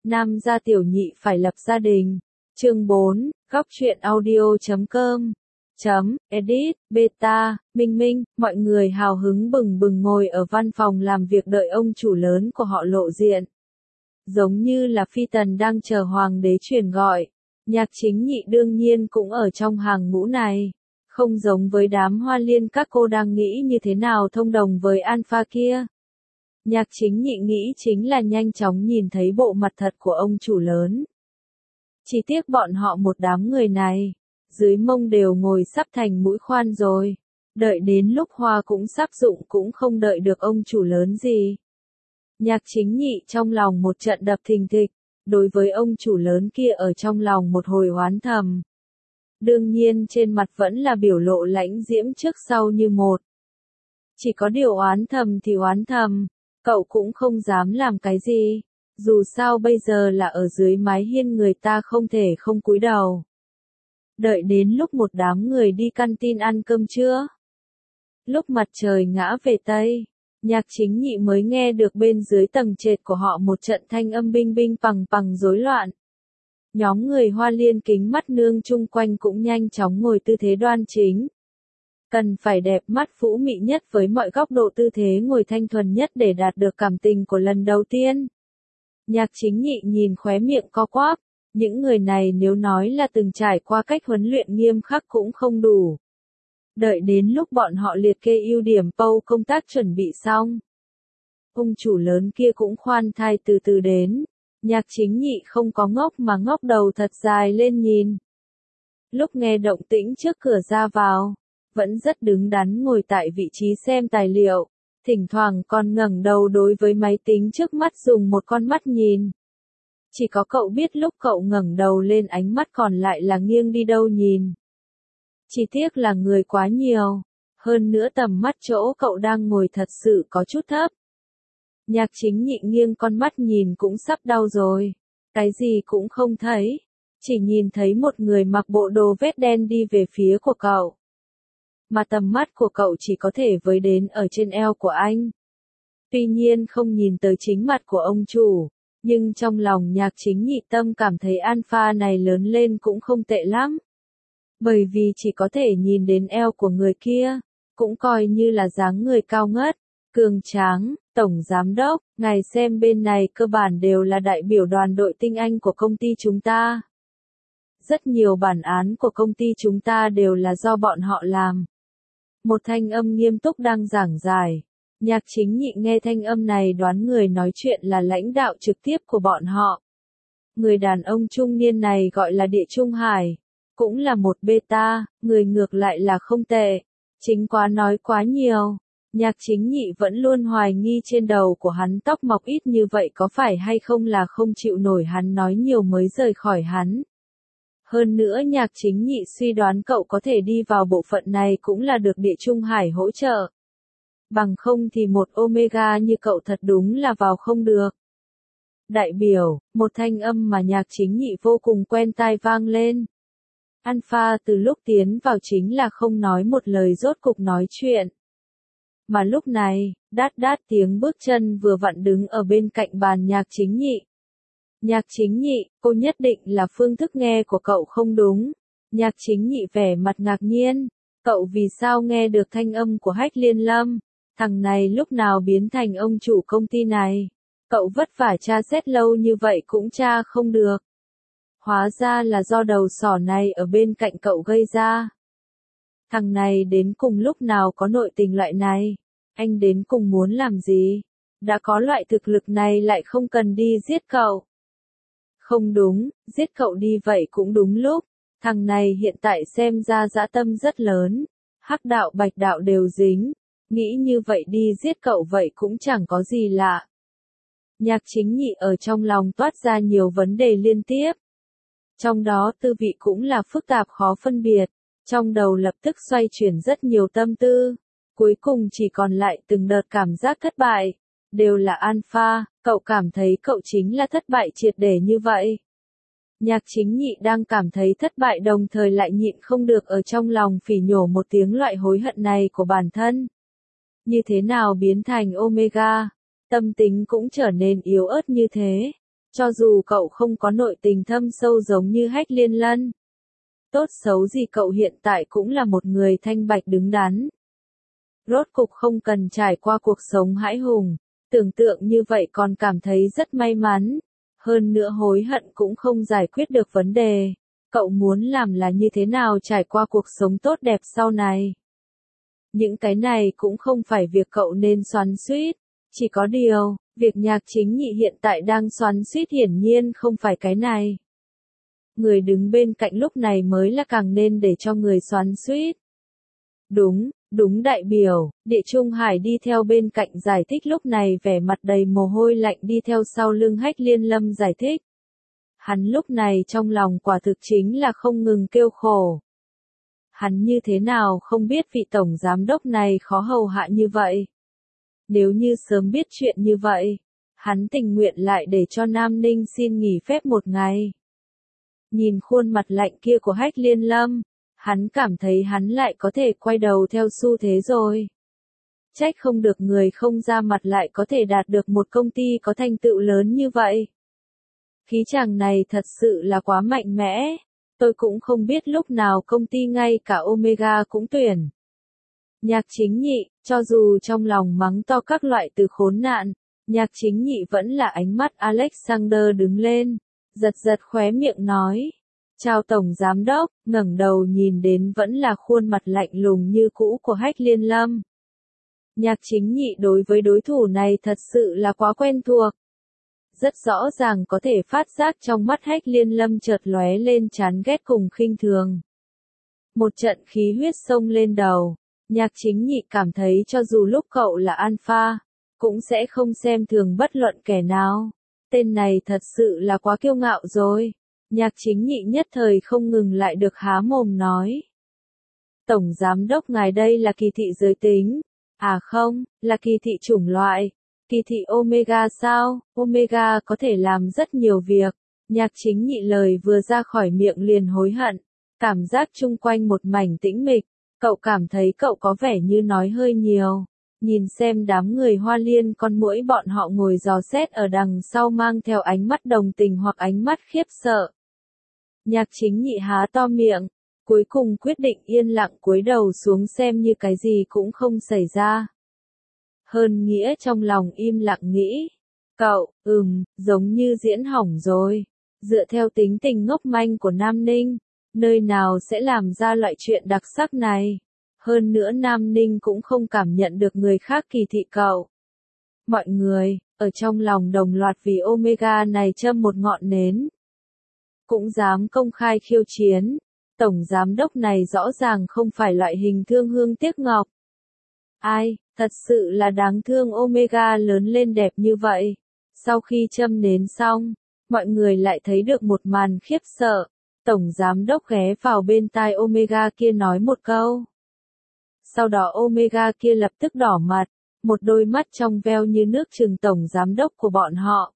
Nam gia tiểu nhị phải lập gia đình. Chương 4, góc truyện audio.com. Edit, beta, Minh Minh, mọi người hào hứng bừng bừng ngồi ở văn phòng làm việc đợi ông chủ lớn của họ lộ diện. Giống như là phi tần đang chờ hoàng đế truyền gọi. Nhạc Chính Nhị đương nhiên cũng ở trong hàng ngũ này. Không giống với đám hoa liên các cô đang nghĩ như thế nào thông đồng với Alpha kia. Nhạc Chính Nhị nghĩ chính là nhanh chóng nhìn thấy bộ mặt thật của ông chủ lớn. Chỉ tiếc bọn họ một đám người này, dưới mông đều ngồi sắp thành mũi khoan rồi. Đợi đến lúc hoa cũng sắp rụng cũng không đợi được ông chủ lớn gì. Nhạc Chính Nhị trong lòng một trận đập thình thịch, đối với ông chủ lớn kia ở trong lòng một hồi oán thầm. Đương nhiên trên mặt vẫn là biểu lộ lãnh diễm trước sau như một. Chỉ có điều oán thầm thì oán thầm, cậu cũng không dám làm cái gì, dù sao bây giờ là ở dưới mái hiên người ta không thể không cúi đầu. Đợi đến lúc một đám người đi canteen ăn cơm trưa. Lúc mặt trời ngã về Tây, Nhạc Chính Nhị mới nghe được bên dưới tầng trệt của họ một trận thanh âm binh binh pằng pằng rối loạn. Nhóm người hoa liên kính mắt nương chung quanh cũng nhanh chóng ngồi tư thế đoan chính. Cần phải đẹp mắt phũ mị nhất với mọi góc độ tư thế ngồi thanh thuần nhất để đạt được cảm tình của lần đầu tiên. Nhạc Chính Nhị nhìn khóe miệng co quắp, những người này nếu nói là từng trải qua cách huấn luyện nghiêm khắc cũng không đủ. Đợi đến lúc bọn họ liệt kê ưu điểm công tác chuẩn bị xong. Ông chủ lớn kia cũng khoan thai từ từ đến. Nhạc Chính Nhị không có ngốc mà ngóc đầu thật dài lên nhìn. Lúc nghe động tĩnh trước cửa ra vào, vẫn rất đứng đắn ngồi tại vị trí xem tài liệu, thỉnh thoảng còn ngẩng đầu đối với máy tính trước mắt dùng một con mắt nhìn. Chỉ có cậu biết lúc cậu ngẩng đầu lên ánh mắt còn lại là nghiêng đi đâu nhìn. Chỉ tiếc là người quá nhiều, hơn nữa tầm mắt chỗ cậu đang ngồi thật sự có chút thấp. Nhạc Chính Nhị nghiêng con mắt nhìn cũng sắp đau rồi, cái gì cũng không thấy, chỉ nhìn thấy một người mặc bộ đồ vest đen đi về phía của cậu. Mà tầm mắt của cậu chỉ có thể với đến ở trên eo của anh. Tuy nhiên không nhìn tới chính mặt của ông chủ, nhưng trong lòng Nhạc Chính Nhị tâm cảm thấy Alpha này lớn lên cũng không tệ lắm. Bởi vì chỉ có thể nhìn đến eo của người kia, cũng coi như là dáng người cao ngất, cường tráng. Tổng giám đốc, ngài xem bên này cơ bản đều là đại biểu đoàn đội tinh anh của công ty chúng ta. Rất nhiều bản án của công ty chúng ta đều là do bọn họ làm. Một thanh âm nghiêm túc đang giảng giải. Nhạc Chính Nhị nghe thanh âm này đoán người nói chuyện là lãnh đạo trực tiếp của bọn họ. Người đàn ông trung niên này gọi là Địa Trung Hải. Cũng là một beta, người ngược lại là không tệ. Chính quá nói quá nhiều. Nhạc Chính Nhị vẫn luôn hoài nghi trên đầu của hắn tóc mọc ít như vậy có phải hay không là không chịu nổi hắn nói nhiều mới rời khỏi hắn. Hơn nữa Nhạc Chính Nhị suy đoán cậu có thể đi vào bộ phận này cũng là được Địa Trung Hải hỗ trợ. Bằng không thì một Omega như cậu thật đúng là vào không được. Đại biểu, một thanh âm mà Nhạc Chính Nhị vô cùng quen tai vang lên. Alpha từ lúc tiến vào chính là không nói một lời rốt cục nói chuyện. Mà lúc này, đát tiếng bước chân vừa vặn đứng ở bên cạnh bàn Nhạc Chính Nhị. Nhạc Chính Nhị, cô nhất định là phương thức nghe của cậu không đúng. Nhạc Chính Nhị vẻ mặt ngạc nhiên. Cậu vì sao nghe được thanh âm của Hách Liên Lâm? Thằng này lúc nào biến thành ông chủ công ty này? Cậu vất vả tra xét lâu như vậy cũng tra không được. Hóa ra là do đầu sỏ này ở bên cạnh cậu gây ra. Thằng này đến cùng lúc nào có nội tình loại này? Anh đến cùng muốn làm gì? Đã có loại thực lực này lại không cần đi giết cậu. Không đúng, giết cậu đi vậy cũng đúng lúc. Thằng này hiện tại xem ra dã tâm rất lớn. Hắc đạo bạch đạo đều dính. Nghĩ như vậy đi giết cậu vậy cũng chẳng có gì lạ. Nhạc Chính Nhị ở trong lòng toát ra nhiều vấn đề liên tiếp. Trong đó tư vị cũng là phức tạp khó phân biệt. Trong đầu lập tức xoay chuyển rất nhiều tâm tư. Cuối cùng chỉ còn lại từng đợt cảm giác thất bại. Đều là Alpha, cậu cảm thấy cậu chính là thất bại triệt để như vậy. Nhạc Chính Nhị đang cảm thấy thất bại đồng thời lại nhịn không được ở trong lòng phỉ nhổ một tiếng loại hối hận này của bản thân. Như thế nào biến thành Omega? Tâm tính cũng trở nên yếu ớt như thế. Cho dù cậu không có nội tình thâm sâu giống như Hách Liên Lân. Tốt xấu gì cậu hiện tại cũng là một người thanh bạch đứng đắn. Rốt cục không cần trải qua cuộc sống hãi hùng, tưởng tượng như vậy còn cảm thấy rất may mắn. Hơn nữa hối hận cũng không giải quyết được vấn đề. Cậu muốn làm là như thế nào trải qua cuộc sống tốt đẹp sau này. Những cái này cũng không phải việc cậu nên xoắn xuýt. Chỉ có điều, việc Nhạc Chính Nhị hiện tại đang xoắn xuýt hiển nhiên không phải cái này. Người đứng bên cạnh lúc này mới là càng nên để cho người xoắn xuýt. Đúng đại biểu, Địa Trung Hải đi theo bên cạnh giải thích lúc này vẻ mặt đầy mồ hôi lạnh đi theo sau lưng Hách Liên Lâm giải thích. Hắn lúc này trong lòng quả thực chính là không ngừng kêu khổ. Hắn như thế nào không biết vị tổng giám đốc này khó hầu hạ như vậy. Nếu như sớm biết chuyện như vậy, hắn tình nguyện lại để cho Nam Ninh xin nghỉ phép một ngày. Nhìn khuôn mặt lạnh kia của Hách Liên Lâm, hắn cảm thấy hắn lại có thể quay đầu theo xu thế rồi. Trách không được người không ra mặt lại có thể đạt được một công ty có thành tựu lớn như vậy. Khí chàng này thật sự là quá mạnh mẽ. Tôi cũng không biết lúc nào công ty ngay cả Omega cũng tuyển. Nhạc Chính Nhị, cho dù trong lòng mắng to các loại từ khốn nạn, Nhạc Chính Nhị vẫn là ánh mắt Alexander đứng lên, giật giật khóe miệng nói. Chào Tổng Giám Đốc, ngẩng đầu nhìn đến vẫn là khuôn mặt lạnh lùng như cũ của Hách Liên Lâm. Nhạc Chính Nhị đối với đối thủ này thật sự là quá quen thuộc. Rất rõ ràng có thể phát giác trong mắt Hách Liên Lâm chợt lóe lên chán ghét cùng khinh thường. Một trận khí huyết xông lên đầu, Nhạc Chính Nhị cảm thấy cho dù lúc cậu là alpha, cũng sẽ không xem thường bất luận kẻ nào. Tên này thật sự là quá kiêu ngạo rồi. Nhạc Chính Nhị nhất thời không ngừng lại được há mồm nói. Tổng Giám Đốc ngài đây là kỳ thị giới tính. À không, là kỳ thị chủng loại. Kỳ thị Omega sao? Omega có thể làm rất nhiều việc. Nhạc Chính Nhị lời vừa ra khỏi miệng liền hối hận. Cảm giác chung quanh một mảnh tĩnh mịch. Cậu cảm thấy cậu có vẻ như nói hơi nhiều. Nhìn xem đám người Hoa Liên con muỗi bọn họ ngồi dò xét ở đằng sau mang theo ánh mắt đồng tình hoặc ánh mắt khiếp sợ. Nhạc Chính Nhị há to miệng, cuối cùng quyết định yên lặng cúi đầu xuống xem như cái gì cũng không xảy ra. Hơn nghĩa trong lòng im lặng nghĩ. Cậu, giống như diễn hỏng rồi. Dựa theo tính tình ngốc manh của Nam Ninh, nơi nào sẽ làm ra loại chuyện đặc sắc này. Hơn nữa Nam Ninh cũng không cảm nhận được người khác kỳ thị cậu. Mọi người, ở trong lòng đồng loạt vì Omega này châm một ngọn nến. Cũng dám công khai khiêu chiến. Tổng giám đốc này rõ ràng không phải loại hình thương hương tiếc ngọc. Ai, thật sự là đáng thương Omega lớn lên đẹp như vậy. Sau khi châm nến xong, mọi người lại thấy được một màn khiếp sợ. Tổng giám đốc ghé vào bên tai Omega kia nói một câu. Sau đó Omega kia lập tức đỏ mặt, một đôi mắt trong veo như nước trừng tổng giám đốc của bọn họ.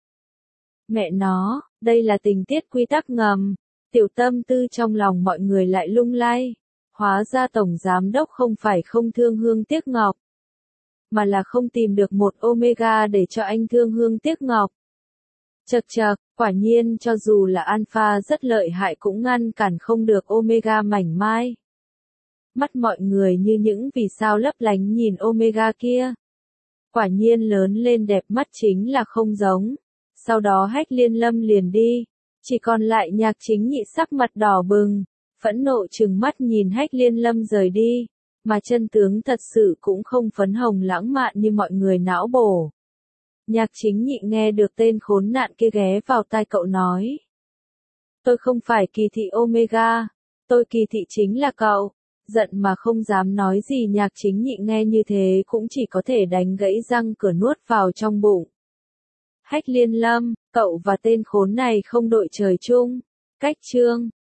Mẹ nó, đây là tình tiết quy tắc ngầm. Tiểu tâm tư trong lòng mọi người lại lung lay. Hóa ra tổng giám đốc không phải không thương hương tiếc ngọc, mà là không tìm được một Omega để cho anh thương hương tiếc ngọc. Chậc chậc, quả nhiên cho dù là alpha rất lợi hại cũng ngăn cản không được Omega mảnh mai. Mắt mọi người như những vì sao lấp lánh nhìn Omega kia. Quả nhiên lớn lên đẹp mắt chính là không giống. Sau đó Hách Liên Lâm liền đi. Chỉ còn lại Nhạc Chính Nhị sắc mặt đỏ bừng, phẫn nộ trừng mắt nhìn Hách Liên Lâm rời đi, mà chân tướng thật sự cũng không phấn hồng lãng mạn như mọi người não bổ. Nhạc Chính Nhị nghe được tên khốn nạn kia ghé vào tai cậu nói. Tôi không phải kỳ thị Omega, tôi kỳ thị chính là cậu. Giận mà không dám nói gì Nhạc Chính Nhị nghe như thế cũng chỉ có thể đánh gãy răng cửa nuốt vào trong bụng. Hách Liên Lâm, cậu và tên khốn này không đội trời chung. Cách chương